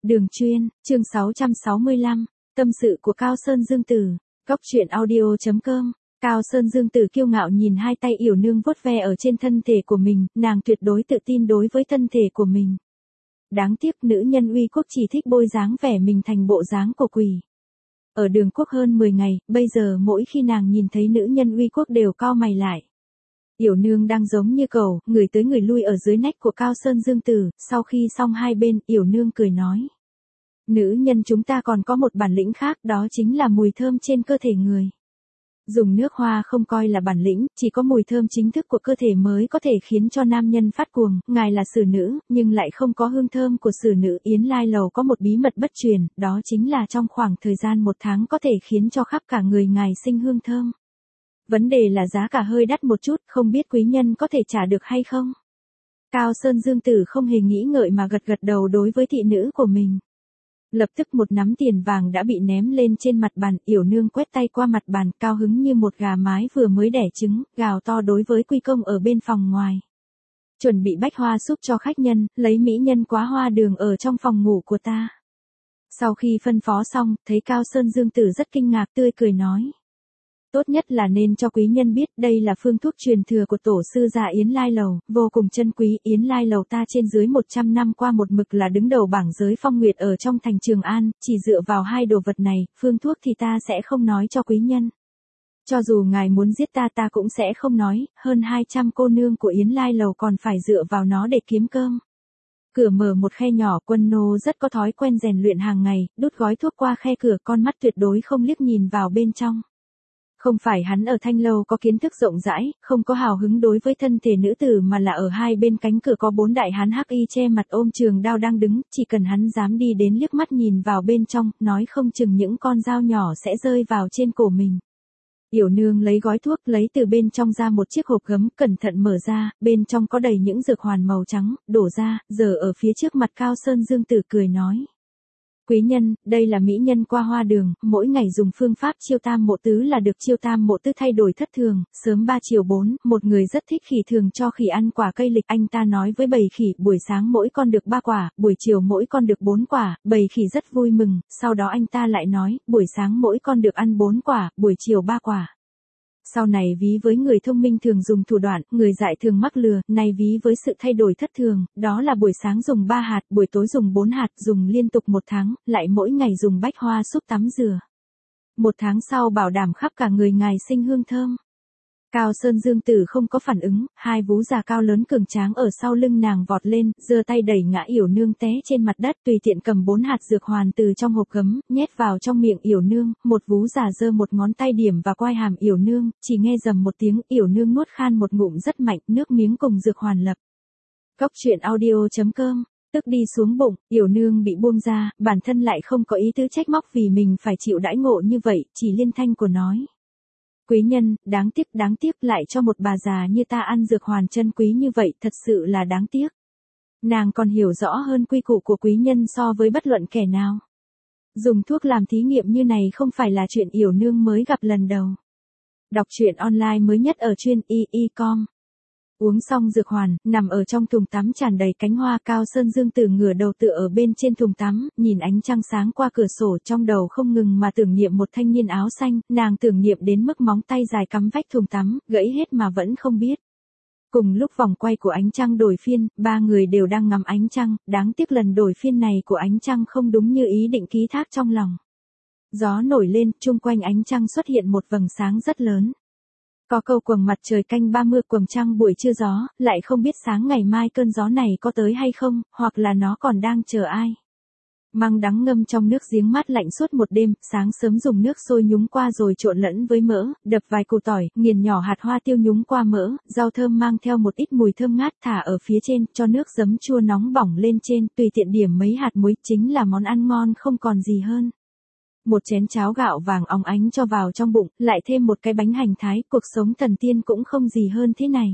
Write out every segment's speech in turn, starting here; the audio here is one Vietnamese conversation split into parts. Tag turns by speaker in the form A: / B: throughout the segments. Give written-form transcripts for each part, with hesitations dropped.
A: Đường chuyên, chương 665, tâm sự của Cao Sơn Dương Tử, góc truyện audio.com. Cao Sơn Dương Tử kiêu ngạo nhìn hai tay Yểu Nương vuốt ve ở trên thân thể của mình, nàng tuyệt đối tự tin đối với thân thể của mình. Đáng tiếc nữ nhân uy quốc chỉ thích bôi dáng vẻ mình thành bộ dáng của quỷ. Ở Đường Quốc hơn 10 ngày, bây giờ mỗi khi nàng nhìn thấy nữ nhân uy quốc đều cau mày lại. Yểu Nương đang giống như cẩu, người tới người lui ở dưới nách của Cao Sơn Dương Tử, sau khi xong hai bên, Yểu Nương cười nói. Nữ nhân chúng ta còn có một bản lĩnh khác, đó chính là mùi thơm trên cơ thể người. Dùng nước hoa không coi là bản lĩnh, chỉ có mùi thơm chính thức của cơ thể mới có thể khiến cho nam nhân phát cuồng, ngài là xử nữ, nhưng lại không có hương thơm của xử nữ. Yến Lai Lầu có một bí mật bất truyền, đó chính là trong khoảng thời gian 1 tháng có thể khiến cho khắp cả người ngài sinh hương thơm. Vấn đề là giá cả hơi đắt một chút, không biết quý nhân có thể trả được hay không? Cao Sơn Dương Tử không hề nghĩ ngợi mà gật gật đầu đối với thị nữ của mình. Lập tức một nắm tiền vàng đã bị ném lên trên mặt bàn, Yểu Nương quét tay qua mặt bàn, cao hứng như một gà mái vừa mới đẻ trứng, gào to đối với Quy Công ở bên phòng ngoài. Chuẩn bị bách hoa súp cho khách nhân, lấy mỹ nhân quá hoa đường ở trong phòng ngủ của ta. Sau khi phân phó xong, thấy Cao Sơn Dương Tử rất kinh ngạc, tươi cười nói. Tốt nhất là nên cho quý nhân biết, đây là phương thuốc truyền thừa của tổ sư gia Yến Lai Lầu, vô cùng chân quý. Yến Lai Lầu ta trên dưới 100 năm qua một mực là đứng đầu bảng giới phong nguyệt ở trong thành Trường An, chỉ dựa vào hai đồ vật này, phương thuốc thì ta sẽ không nói cho quý nhân. Cho dù ngài muốn giết ta cũng sẽ không nói, hơn 200 cô nương của Yến Lai Lầu còn phải dựa vào nó để kiếm cơm. Cửa mở một khe nhỏ, Quân nô rất có thói quen rèn luyện hàng ngày, đút gói thuốc qua khe cửa, con mắt tuyệt đối không liếc nhìn vào bên trong. Không phải hắn ở Thanh Lâu có kiến thức rộng rãi, không có hào hứng đối với thân thể nữ tử, mà là ở hai bên cánh cửa có 4 đại hán hắc y che mặt ôm trường đao đang đứng, chỉ cần hắn dám đi đến liếc mắt nhìn vào bên trong, nói không chừng những con dao nhỏ sẽ rơi vào trên cổ mình. Yểu Nương lấy gói thuốc, lấy từ bên trong ra một chiếc hộp gấm, cẩn thận mở ra, bên trong có đầy những dược hoàn màu trắng, đổ ra, giờ ở phía trước mặt Cao Sơn Dương Tử cười nói. Quý nhân, đây là mỹ nhân qua hoa đường, mỗi ngày dùng phương pháp chiêu tam mộ tứ là được. Chiêu tam mộ tứ thay đổi thất thường, sớm 3 chiều 4, một người rất thích khỉ thường cho khỉ ăn quả cây lịch. Anh ta nói với bầy khỉ, buổi sáng mỗi con được 3 quả, buổi chiều mỗi con được 4 quả, bầy khỉ rất vui mừng, sau đó anh ta lại nói, buổi sáng mỗi con được ăn 4 quả, buổi chiều 3 quả. Sau này ví với người thông minh thường dùng thủ đoạn, người dại thường mắc lừa, này ví với sự thay đổi thất thường, đó là buổi sáng dùng 3 hạt, buổi tối dùng 4 hạt, dùng liên tục 1 tháng, lại mỗi ngày dùng bách hoa súp tắm rửa. 1 tháng sau bảo đảm khắp cả người ngài sinh hương thơm. Cao Sơn Dương Tử không có phản ứng, hai vú già cao lớn cường tráng ở sau lưng nàng vọt lên, giơ tay đẩy ngã Yểu Nương té trên mặt đất, tùy tiện cầm 4 hạt dược hoàn từ trong hộp gấm, nhét vào trong miệng Yểu Nương, một vú già giơ một ngón tay điểm vào quai hàm Yểu Nương, chỉ nghe rầm một tiếng, Yểu Nương nuốt khan một ngụm rất mạnh, nước miếng cùng dược hoàn lập. Góc truyện audio.com. Tức đi xuống bụng, Yểu Nương bị buông ra, bản thân lại không có ý tứ trách móc vì mình phải chịu đãi ngộ như vậy, chỉ liên thanh của nói. Quý nhân, đáng tiếc lại cho một bà già như ta ăn dược hoàn chân quý như vậy, thật sự là đáng tiếc. Nàng còn hiểu rõ hơn quy củ của quý nhân so với bất luận kẻ nào. Dùng thuốc làm thí nghiệm như này không phải là chuyện Yểu Nương mới gặp lần đầu. Đọc truyện online mới nhất ở chuyên y.com. Uống xong dược hoàn, nằm ở trong thùng tắm tràn đầy cánh hoa. Cao Sơn Dương Tử ngửa đầu tựa ở bên trên thùng tắm, nhìn ánh trăng sáng qua cửa sổ, trong đầu không ngừng mà tưởng niệm một thanh niên áo xanh, nàng tưởng niệm đến mức móng tay dài cắm vách thùng tắm, gãy hết mà vẫn không biết. Cùng lúc vòng quay của ánh trăng đổi phiên, 3 người đều đang ngắm ánh trăng, đáng tiếc lần đổi phiên này của ánh trăng không đúng như ý định ký thác trong lòng. Gió nổi lên, chung quanh ánh trăng xuất hiện một vầng sáng rất lớn. Có câu quầng mặt trời canh 30 quầng trăng buổi trưa gió, lại không biết sáng ngày mai cơn gió này có tới hay không, hoặc là nó còn đang chờ ai. Măng đắng ngâm trong nước giếng mát lạnh suốt một đêm, sáng sớm dùng nước sôi nhúng qua rồi trộn lẫn với mỡ, đập vài củ tỏi, nghiền nhỏ hạt hoa tiêu nhúng qua mỡ, rau thơm mang theo một ít mùi thơm ngát thả ở phía trên, cho nước giấm chua nóng bỏng lên trên, tùy tiện điểm mấy hạt muối, chính là món ăn ngon không còn gì hơn. Một chén cháo gạo vàng óng ánh cho vào trong bụng, lại thêm một cái bánh hành thái, cuộc sống thần tiên cũng không gì hơn thế này.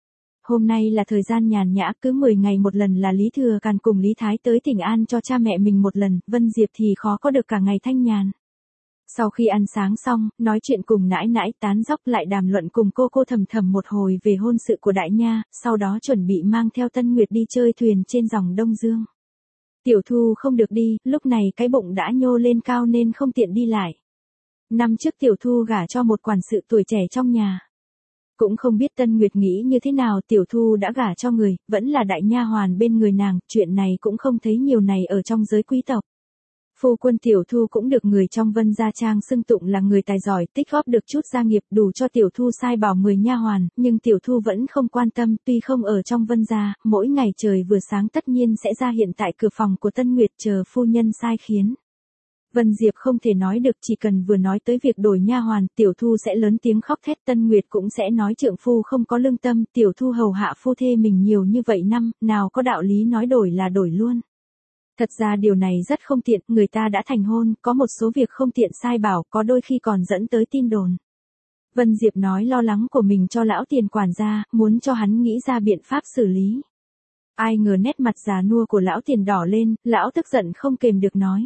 A: Hôm nay là thời gian nhàn nhã, cứ 10 ngày một lần là Lý Thừa Càn cùng Lý Thái tới Thỉnh An cho cha mẹ mình một lần, Vân Diệp thì khó có được cả ngày thanh nhàn. Sau khi ăn sáng xong, nói chuyện cùng nãi nãi, tán dóc lại đàm luận cùng cô Thầm Thầm một hồi về hôn sự của đại nha, sau đó chuẩn bị mang theo Tân Nguyệt đi chơi thuyền trên dòng Đông Dương. Tiểu Thu không được đi, lúc này cái bụng đã nhô lên cao nên không tiện đi lại. Năm trước Tiểu Thu gả cho một quản sự tuổi trẻ trong nhà. Cũng không biết Tân Nguyệt nghĩ như thế nào, Tiểu Thu đã gả cho người, vẫn là đại nha hoàn bên người nàng, chuyện này cũng không thấy nhiều này ở trong giới quý tộc. Phu quân Tiểu Thu cũng được người trong Vân Gia Trang xưng tụng là người tài giỏi, tích góp được chút gia nghiệp đủ cho Tiểu Thu sai bảo 10 nha hoàn, nhưng Tiểu Thu vẫn không quan tâm, tuy không ở trong Vân Gia, mỗi ngày trời vừa sáng tất nhiên sẽ ra hiện tại cửa phòng của Tân Nguyệt chờ phu nhân sai khiến. Vân Diệp không thể nói được, chỉ cần vừa nói tới việc đổi nha hoàn, Tiểu Thu sẽ lớn tiếng khóc thét, Tân Nguyệt cũng sẽ nói trượng phu không có lương tâm, Tiểu Thu hầu hạ phu thê mình nhiều như vậy năm, nào có đạo lý nói đổi là đổi luôn. Thật ra điều này rất không tiện, người ta đã thành hôn, có một số việc không tiện sai bảo, có đôi khi còn dẫn tới tin đồn. Vân Diệp nói lo lắng của mình cho lão tiền quản gia, muốn cho hắn nghĩ ra biện pháp xử lý. Ai ngờ nét mặt già nua của lão tiền đỏ lên, lão tức giận không kềm được nói.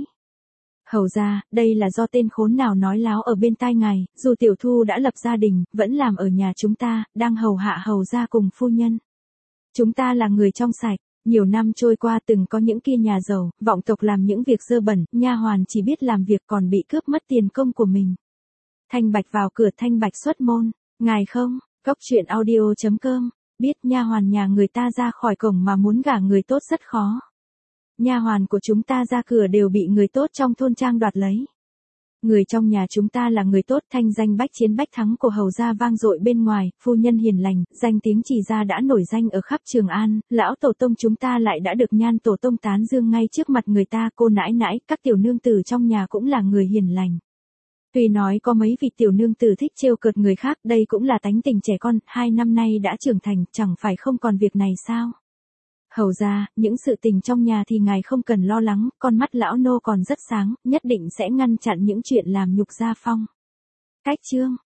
A: Hầu ra, đây là do tên khốn nào nói láo ở bên tai ngài, dù Tiểu Thu đã lập gia đình, vẫn làm ở nhà chúng ta, đang hầu hạ hầu ra cùng phu nhân. Chúng ta là người trong sạch. Nhiều năm trôi qua từng có những kia nhà giàu, vọng tộc làm những việc dơ bẩn, nha hoàn chỉ biết làm việc còn bị cướp mất tiền công của mình. Thanh Bạch vào cửa, Thanh Bạch xuất môn, ngài không, Cốc Truyện Audio.com, biết nha hoàn nhà người ta ra khỏi cổng mà muốn gả người tốt rất khó. Nha hoàn của chúng ta ra cửa đều bị người tốt trong thôn trang đoạt lấy. Người trong nhà chúng ta là người tốt, thanh danh bách chiến bách thắng của hầu gia vang dội bên ngoài, phu nhân hiền lành, danh tiếng Chỉ gia đã nổi danh ở khắp Trường An, lão tổ tông chúng ta lại đã được Nhan tổ tông tán dương ngay trước mặt người ta, cô nãi nãi, các tiểu nương tử trong nhà cũng là người hiền lành. Tuy nói có mấy vị tiểu nương tử thích trêu cợt người khác, đây cũng là tánh tình trẻ con, 2 năm nay đã trưởng thành, chẳng phải không còn việc này sao? Hầu ra, những sự tình trong nhà thì ngài không cần lo lắng, con mắt lão nô còn rất sáng, nhất định sẽ ngăn chặn những chuyện làm nhục gia phong. Cách chương